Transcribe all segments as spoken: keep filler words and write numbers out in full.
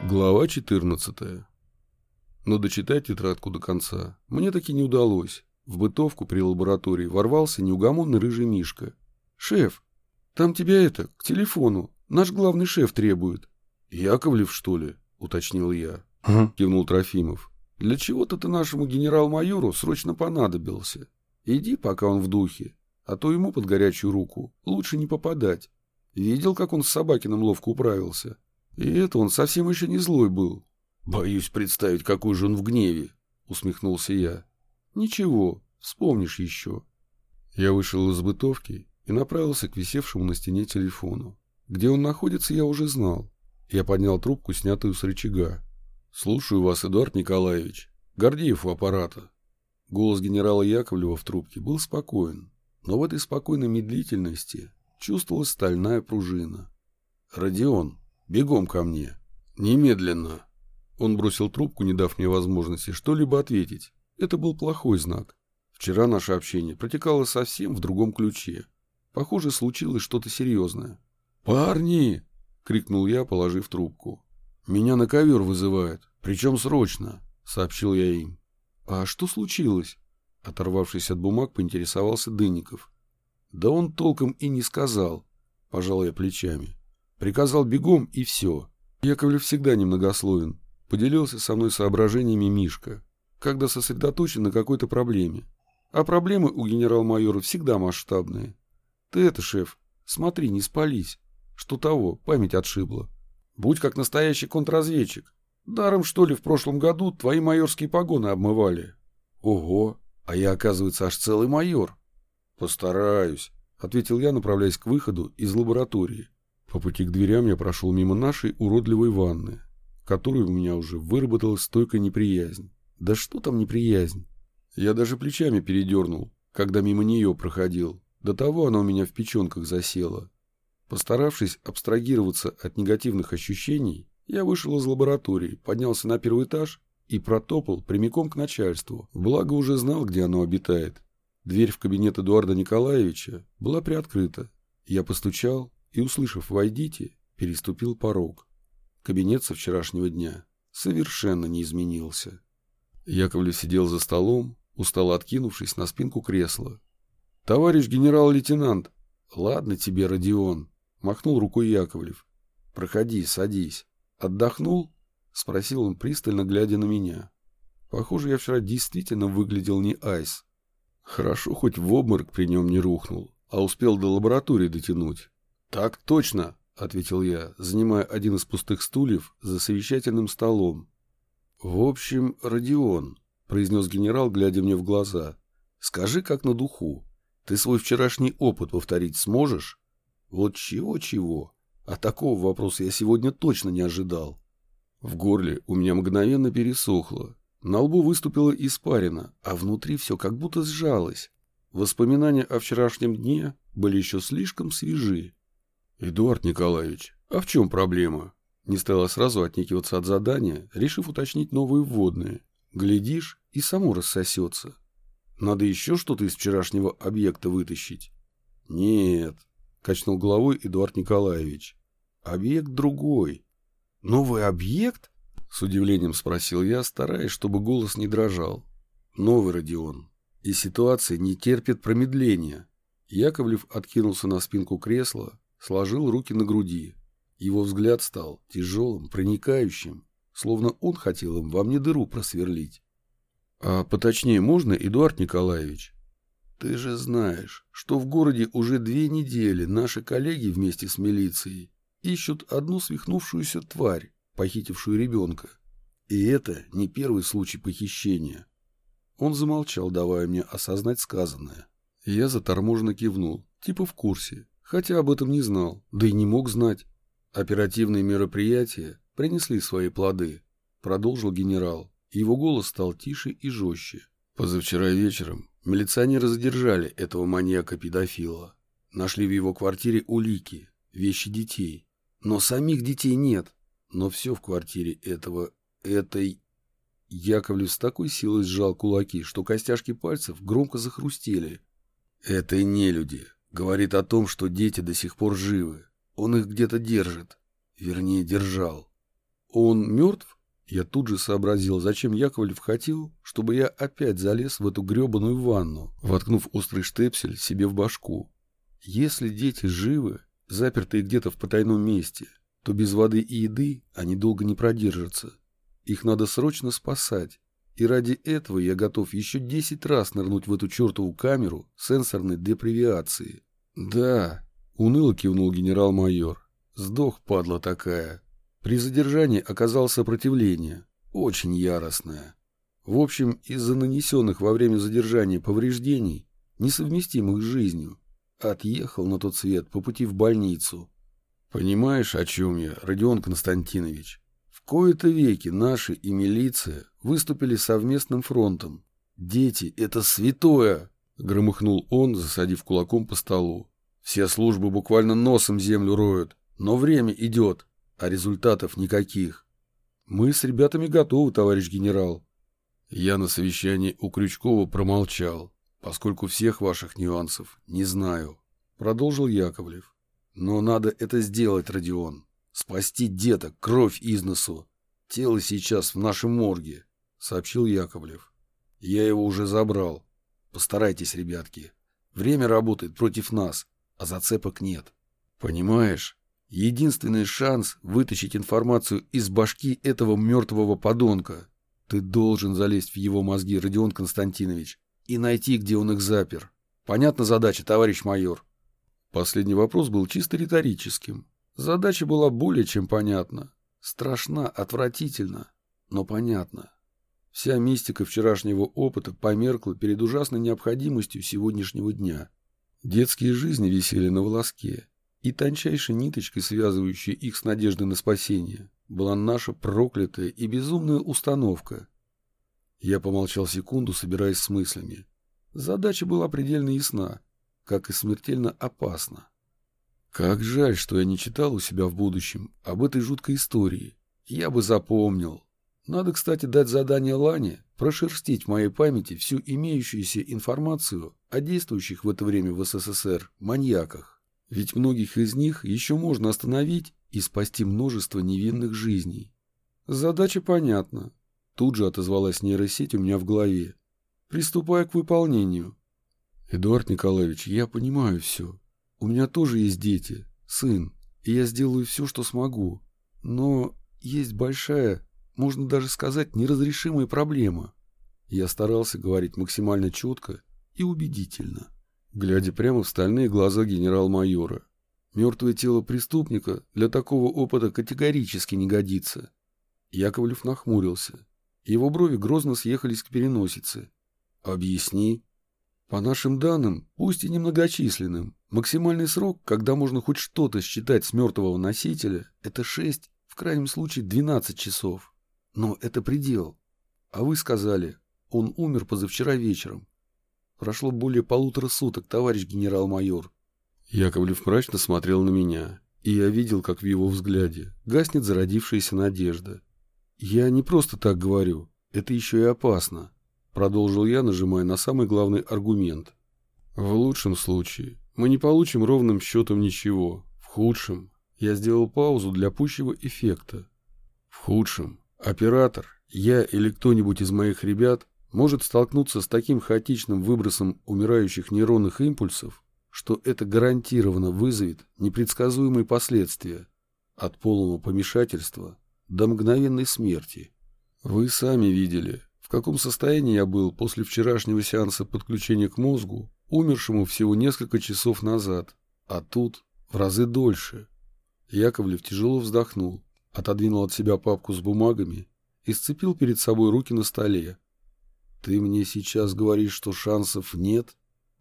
Глава четырнадцатая. Но дочитать тетрадку до конца мне таки не удалось. В бытовку при лаборатории ворвался неугомонный рыжий Мишка. «Шеф, там тебя это, к телефону. Наш главный шеф требует». «Яковлев, что ли?» — уточнил я. «Ага», — кивнул Трофимов. «Для чего-то ты нашему генерал-майору срочно понадобился. Иди, пока он в духе, а то ему под горячую руку лучше не попадать. Видел, как он с Собакиным ловко управился? И это он совсем еще не злой был». «Боюсь представить, какой же он в гневе», — усмехнулся я. «Ничего, вспомнишь еще». Я вышел из бытовки и направился к висевшему на стене телефону. Где он находится, я уже знал. Я поднял трубку, снятую с рычага. «Слушаю вас, Эдуард Николаевич. Гордеев у аппарата». Голос генерала Яковлева в трубке был спокоен, но в этой спокойной медлительности чувствовалась стальная пружина. «Родион, бегом ко мне. Немедленно». Он бросил трубку, не дав мне возможности что-либо ответить. Это был плохой знак. Вчера наше общение протекало совсем в другом ключе. Похоже, случилось что-то серьезное. «Парни!» — крикнул я, положив трубку. «Меня на ковер вызывают, причем срочно», — сообщил я им. «А что случилось?» — оторвавшись от бумаг, поинтересовался Дынников. «Да он толком и не сказал», — пожал я плечами. «Приказал бегом, и все». Яковлев всегда немногословен. Поделился со мной соображениями Мишка, когда сосредоточен на какой-то проблеме. А проблемы у генерал-майора всегда масштабные. Ты это, шеф, смотри, не спались. Что того, память отшибла. Будь как настоящий контрразведчик. Даром, что ли, в прошлом году твои майорские погоны обмывали? Ого, а я, оказывается, аж целый майор. Постараюсь, ответил я, направляясь к выходу из лаборатории. По пути к дверям я прошел мимо нашей уродливой ванны, которой у меня уже выработалась стойкая неприязнь. Да что там неприязнь? Я даже плечами передернул, когда мимо нее проходил. До того она у меня в печенках засела. Постаравшись абстрагироваться от негативных ощущений, я вышел из лаборатории, поднялся на первый этаж и протопал прямиком к начальству. Благо уже знал, где оно обитает. Дверь в кабинет Эдуарда Николаевича была приоткрыта. Я постучал и, услышав «войдите», переступил порог. Кабинет со вчерашнего дня совершенно не изменился. Яковлев сидел за столом, устало откинувшись на спинку кресла. «Товарищ генерал-лейтенант!» «Ладно тебе, Родион!» — махнул рукой Яковлев. «Проходи, садись. Отдохнул?» — спросил он, пристально глядя на меня. Похоже, я вчера действительно выглядел не айс. Хорошо, хоть в обморок при нем не рухнул, а успел до лаборатории дотянуть. «Так точно!» — ответил я, занимая один из пустых стульев за совещательным столом. «В общем, Родион», — произнес генерал, глядя мне в глаза, — «скажи как на духу, ты свой вчерашний опыт повторить сможешь?» Вот чего-чего, а такого вопроса я сегодня точно не ожидал. В горле у меня мгновенно пересохло, на лбу выступила испарина, а внутри все как будто сжалось. Воспоминания о вчерашнем дне были еще слишком свежи. «Эдуард Николаевич, а в чем проблема?» Не стала сразу отнекиваться от задания, решив уточнить новые вводные. Глядишь, и само рассосется. Надо еще что-то из вчерашнего объекта вытащить. «Нет», — качнул головой Эдуард Николаевич. «Объект другой». «Новый объект?» — с удивлением спросил я, стараясь, чтобы голос не дрожал. «Новый, Родион. И ситуация не терпит промедления». Яковлев откинулся на спинку кресла, сложил руки на груди. Его взгляд стал тяжелым, проникающим, словно он хотел им во мне дыру просверлить. «А поточнее можно, Эдуард Николаевич?» «Ты же знаешь, что в городе уже две недели наши коллеги вместе с милицией ищут одну свихнувшуюся тварь, похитившую ребенка. И это не первый случай похищения». Он замолчал, давая мне осознать сказанное. Я заторможенно кивнул, типа в курсе. Хотя об этом не знал, да и не мог знать. Оперативные мероприятия принесли свои плоды, продолжил генерал. Его голос стал тише и жестче. Позавчера вечером милиционеры задержали этого маньяка-педофила. Нашли в его квартире улики, вещи детей. Но самих детей нет. Но все в квартире этого, этой... Яковлев с такой силой сжал кулаки, что костяшки пальцев громко захрустели. «Этой нелюди. Говорит о том, что дети до сих пор живы. Он их где-то держит. Вернее, держал. Он мертв? Я тут же сообразил, зачем Яковлев хотел, чтобы я опять залез в эту гребаную ванну, воткнув острый штепсель себе в башку. Если дети живы, запертые где-то в потайном месте, то без воды и еды они долго не продержатся. Их надо срочно спасать. И ради этого я готов еще десять раз нырнуть в эту чертову камеру сенсорной депривиации. Да, уныло кивнул генерал-майор. Сдох, падла такая. При задержании оказалось сопротивление, очень яростное. В общем, из-за нанесенных во время задержания повреждений, несовместимых с жизнью, отъехал на тот свет по пути в больницу. Понимаешь, о чем я, Родион Константинович? В кои-то веки наши и милиция выступили совместным фронтом. Дети — это святое! Громыхнул он, засадив кулаком по столу. Все службы буквально носом землю роют, но время идет, а результатов никаких. Мы с ребятами готовы, товарищ генерал. Я на совещании у Крючкова промолчал, поскольку всех ваших нюансов не знаю. Продолжил Яковлев. Но надо это сделать, Родион. Спасти деток, кровь из носу. Тело сейчас в нашем морге, сообщил Яковлев. Я его уже забрал. Постарайтесь, ребятки. Время работает против нас, а зацепок нет. Понимаешь, единственный шанс вытащить информацию из башки этого мертвого подонка. Ты должен залезть в его мозги, Родион Константинович, и найти, где он их запер. Понятна задача, товарищ майор? Последний вопрос был чисто риторическим. Задача была более чем понятна. Страшна, отвратительна, но понятна. Вся мистика вчерашнего опыта померкла перед ужасной необходимостью сегодняшнего дня. Детские жизни висели на волоске, и тончайшей ниточкой, связывающей их с надеждой на спасение, была наша проклятая и безумная установка. Я помолчал секунду, собираясь с мыслями. Задача была предельно ясна, как и смертельно опасна. Как жаль, что я не читал у себя в будущем об этой жуткой истории. Я бы запомнил. Надо, кстати, дать задание Лане прошерстить в моей памяти всю имеющуюся информацию о действующих в это время в СССР маньяках. Ведь многих из них еще можно остановить и спасти множество невинных жизней. Задача понятна. Тут же отозвалась нейросеть у меня в голове. Приступая к выполнению. Эдуард Николаевич, я понимаю все. У меня тоже есть дети, сын, и я сделаю все, что смогу. Но есть большая, можно даже сказать, неразрешимая проблема. Я старался говорить максимально четко и убедительно, глядя прямо в стальные глаза генерал-майора. Мертвое тело преступника для такого опыта категорически не годится. Яковлев нахмурился. Его брови грозно съехались к переносице. «Объясни». По нашим данным, пусть и немногочисленным, максимальный срок, когда можно хоть что-то считать с мертвого носителя, это шесть, в крайнем случае двенадцать часов. Но это предел. А вы сказали, он умер позавчера вечером. Прошло более полутора суток, товарищ генерал-майор. Яковлев мрачно смотрел на меня, и я видел, как в его взгляде гаснет зародившаяся надежда. Я не просто так говорю, это еще и опасно. Продолжил я, нажимая на самый главный аргумент. В лучшем случае мы не получим ровным счетом ничего. В худшем я сделал паузу для пущего эффекта. В худшем оператор, я или кто-нибудь из моих ребят может столкнуться с таким хаотичным выбросом умирающих нейронных импульсов, что это гарантированно вызовет непредсказуемые последствия от полного помешательства до мгновенной смерти. Вы сами видели, в каком состоянии я был после вчерашнего сеанса подключения к мозгу, умершему всего несколько часов назад, а тут в разы дольше. Яковлев тяжело вздохнул, отодвинул от себя папку с бумагами и сцепил перед собой руки на столе. «Ты мне сейчас говоришь, что шансов нет?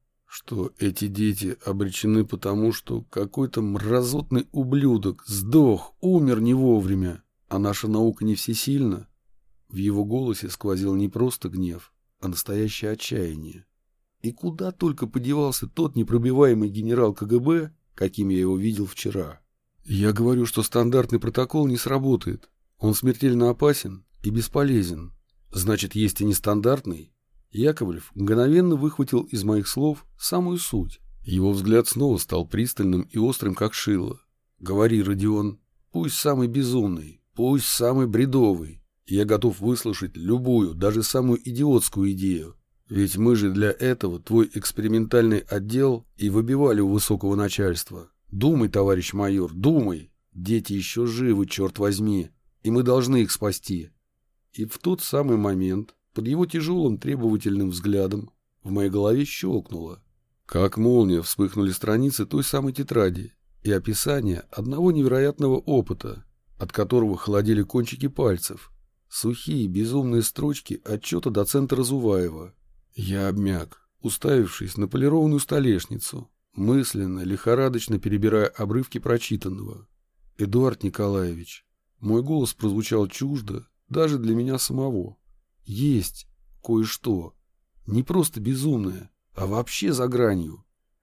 Что эти дети обречены потому, что какой-то мразотный ублюдок сдох, умер не вовремя, а наша наука не всесильна?» В его голосе сквозил не просто гнев, а настоящее отчаяние. И куда только подевался тот непробиваемый генерал КГБ, каким я его видел вчера. Я говорю, что стандартный протокол не сработает. Он смертельно опасен и бесполезен. Значит, есть и нестандартный? Яковлев мгновенно выхватил из моих слов самую суть. Его взгляд снова стал пристальным и острым, как шило. Говори, Родион, пусть самый безумный, Пусть самый бредовый. Я готов выслушать любую, даже самую идиотскую идею. Ведь мы же для этого твой экспериментальный отдел и выбивали у высокого начальства. Думай, товарищ майор, думай. Дети еще живы, черт возьми, и мы должны их спасти. И в тот самый момент, под его тяжелым требовательным взглядом, в моей голове щелкнуло. Как молния вспыхнули страницы той самой тетради и описание одного невероятного опыта, от которого холодели кончики пальцев. Сухие, безумные строчки отчета доцента Разуваева. Я обмяк, уставившись на полированную столешницу, мысленно, лихорадочно перебирая обрывки прочитанного. «Эдуард Николаевич», мой голос прозвучал чуждо даже для меня самого. «Есть кое-что, не просто безумное, а вообще за гранью.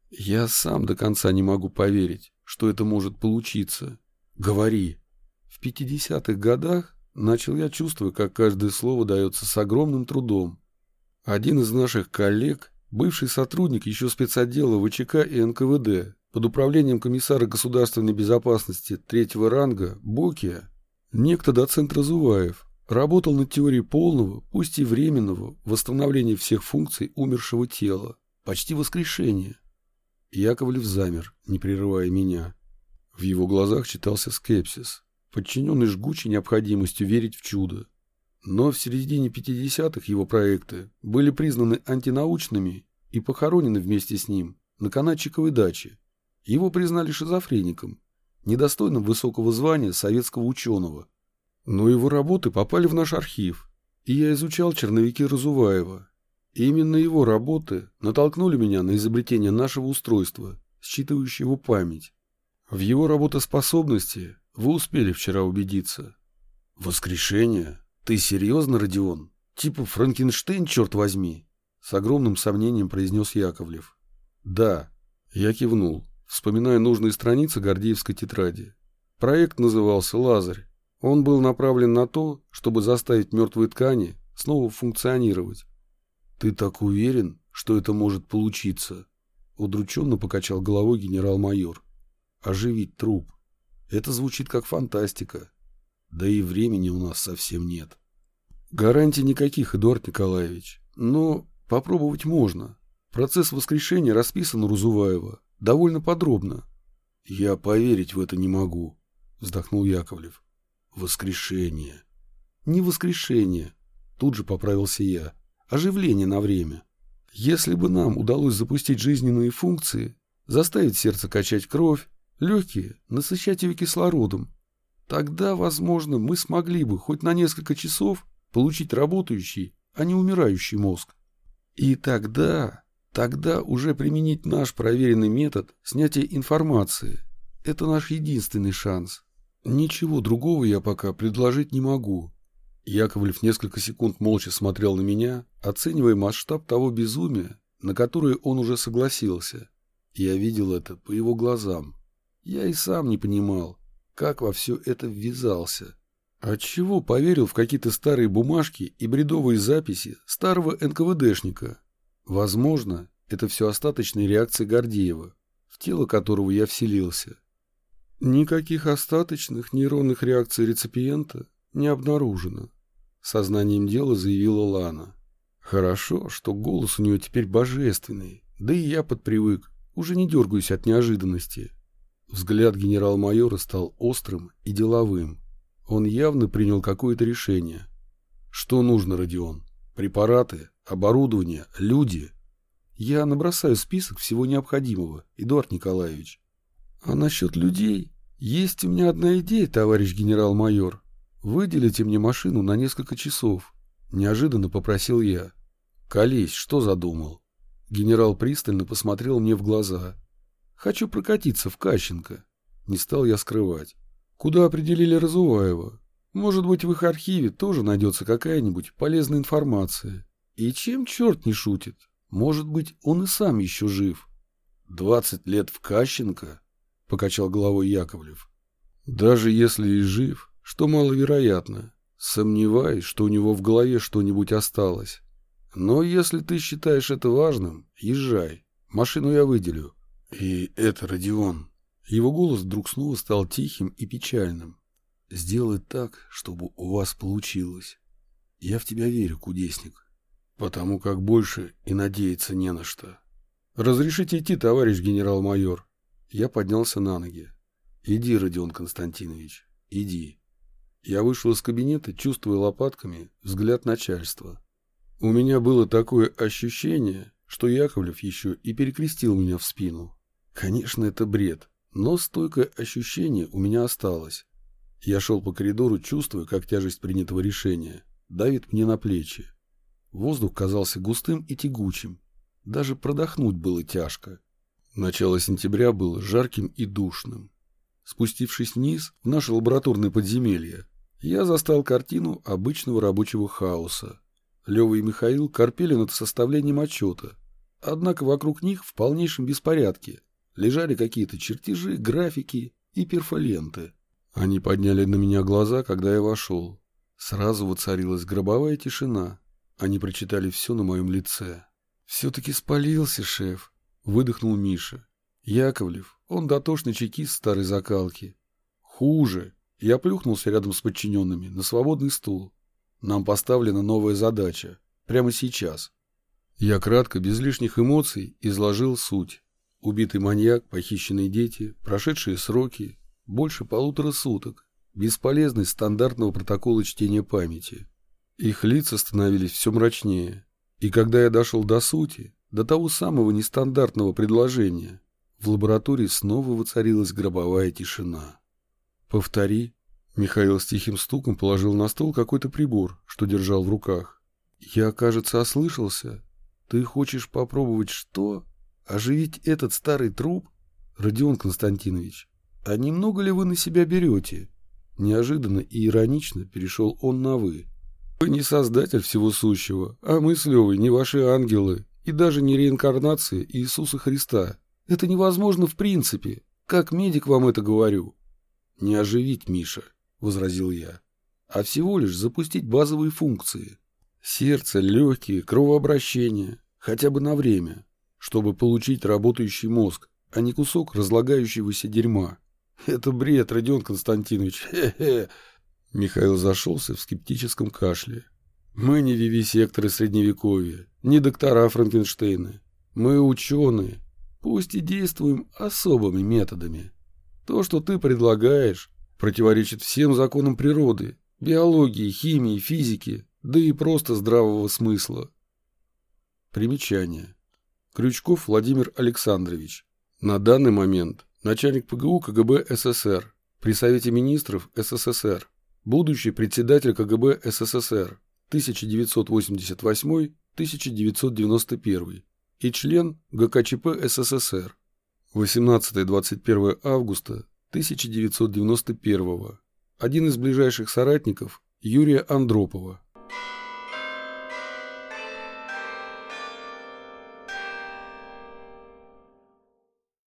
Я сам до конца не могу поверить, что это может получиться. Говори». В пятидесятых годах начал я, чувствуя, как каждое слово дается с огромным трудом. Один из наших коллег, бывший сотрудник еще спецотдела ВЧК и эн ка вэ дэ под управлением комиссара государственной безопасности третьего ранга Бокия, некто доцент Разуваев, работал над теорией полного, пусть и временного, восстановления всех функций умершего тела, почти воскрешения. Яковлев замер, не прерывая меня. В его глазах читался скепсис, подчиненный жгучей необходимостью верить в чудо. Но в середине пятидесятых его проекты были признаны антинаучными и похоронены вместе с ним на канатчиковой даче. Его признали шизофреником, недостойным высокого звания советского ученого. Но его работы попали в наш архив, и я изучал черновики Разуваева. И именно его работы натолкнули меня на изобретение нашего устройства, считывающего память. В его работоспособности вы успели вчера убедиться. Воскрешение? Ты серьезно, Родион? Типа Франкенштейн, черт возьми? С огромным сомнением произнес Яковлев. Да, я кивнул, вспоминая нужные страницы Гордеевской тетради. Проект назывался «Лазарь». Он был направлен на то, чтобы заставить мертвые ткани снова функционировать. Ты так уверен, что это может получиться? Удрученно покачал головой генерал-майор. Оживить труп. Это звучит как фантастика. Да и времени у нас совсем нет. Гарантий никаких, Эдуард Николаевич. Но попробовать можно. Процесс воскрешения расписан у Разуваева довольно подробно. Я поверить в это не могу, вздохнул Яковлев. Воскрешение. Не воскрешение, тут же поправился я. Оживление на время. Если бы нам удалось запустить жизненные функции, заставить сердце качать кровь, легкие насыщать ее кислородом, тогда, возможно, мы смогли бы хоть на несколько часов получить работающий, а не умирающий мозг. И тогда, тогда уже применить наш проверенный метод снятия информации. Это наш единственный шанс. Ничего другого я пока предложить не могу. Яковлев несколько секунд молча смотрел на меня, оценивая масштаб того безумия, на которое он уже согласился. Я видел это по его глазам. Я и сам не понимал, как во все это ввязался. Отчего поверил в какие-то старые бумажки и бредовые записи старого эн ка вэ дэшника? Возможно, это все остаточные реакции Гордеева, в тело которого я вселился. Никаких остаточных нейронных реакций реципиента не обнаружено, сознанием дела заявила Лана. Хорошо, что голос у нее теперь божественный, да и я подпривык, уже не дергаюсь от неожиданности. Взгляд генерал-майора стал острым и деловым. Он явно принял какое-то решение. Что нужно, Родион? Препараты, оборудование, люди? Я набросаю список всего необходимого, Эдуард Николаевич. А насчет людей? Есть у меня одна идея, товарищ генерал-майор. Выделите мне машину на несколько часов. Неожиданно попросил я. Колись, что задумал? Генерал пристально посмотрел мне в глаза. Хочу прокатиться в Кащенко. Не стал я скрывать. Куда определили Разуваева? Может быть, в их архиве тоже найдется какая-нибудь полезная информация. И чем черт не шутит? Может быть, он и сам еще жив. Двадцать лет в Кащенко? Покачал головой Яковлев. Даже если и жив, что маловероятно. Сомневаюсь, что у него в голове что-нибудь осталось. Но если ты считаешь это важным, езжай. Машину я выделю. И это, Родион. Его голос вдруг снова стал тихим и печальным. сделай так, чтобы у вас получилось. Я в тебя верю, кудесник, потому как больше и надеяться не на что. Разрешите идти, товарищ генерал-майор. Я поднялся на ноги. Иди, Родион Константинович, иди. Я вышел из кабинета, чувствуя лопатками взгляд начальства. У меня было такое ощущение, что Яковлев еще и перекрестил меня в спину. Конечно, это бред, но стойкое ощущение у меня осталось. Я шел по коридору, чувствуя, как тяжесть принятого решения давит мне на плечи. Воздух казался густым и тягучим. Даже продохнуть было тяжко. Начало сентября было жарким и душным. Спустившись вниз в наше лабораторное подземелье, я застал картину обычного рабочего хаоса. Лёва и Михаил корпели над составлением отчета. Однако вокруг них в полнейшем беспорядке лежали какие-то чертежи, графики и перфоленты. Они подняли на меня глаза, когда я вошел. Сразу воцарилась гробовая тишина. Они прочитали все на моем лице. «Все-таки спалился, шеф», — выдохнул Миша. Яковлев, он дотошный чекист старой закалки. Хуже. Я плюхнулся рядом с подчиненными на свободный стул. Нам поставлена новая задача. Прямо сейчас. Я кратко, без лишних эмоций, изложил суть. Убитый маньяк, похищенные дети, прошедшие сроки, больше полутора суток. Бесполезность стандартного протокола чтения памяти. Их лица становились все мрачнее. И когда я дошел до сути, до того самого нестандартного предложения, в лаборатории снова воцарилась гробовая тишина. «Повтори». Михаил с тихим стуком положил на стол какой-то прибор, что держал в руках. «Я, кажется, ослышался. Ты хочешь попробовать что? Оживить этот старый труп? Родион Константинович, а немного ли вы на себя берете?» Неожиданно и иронично перешел он на «вы». «Вы не создатель всего сущего, а мы с Левой не ваши ангелы и даже не реинкарнация Иисуса Христа. Это невозможно в принципе. Как медик вам это говорю». «Не оживить, Миша», — возразил я, — «а всего лишь запустить базовые функции. Сердце, легкие, кровообращение, хотя бы на время, чтобы получить работающий мозг, а не кусок разлагающегося дерьма. Это бред, Родион Константинович, хе-хе». Михаил зашелся в скептическом кашле. «Мы не вивисекторы средневековья, не доктора Франкенштейна. Мы ученые, пусть и действуем особыми методами. То, что ты предлагаешь, противоречит всем законам природы, биологии, химии, физики, да и просто здравого смысла». Примечание. Крючков Владимир Александрович. На данный момент начальник ПГУ КГБ СССР при Совете министров СССР, будущий председатель КГБ СССР тысяча девятьсот восемьдесят восьмой — тысяча девятьсот девяносто первый и член ГКЧП СССР восемнадцатое-двадцать первое августа тысяча девятьсот девяносто первого, один из ближайших соратников Юрия Андропова.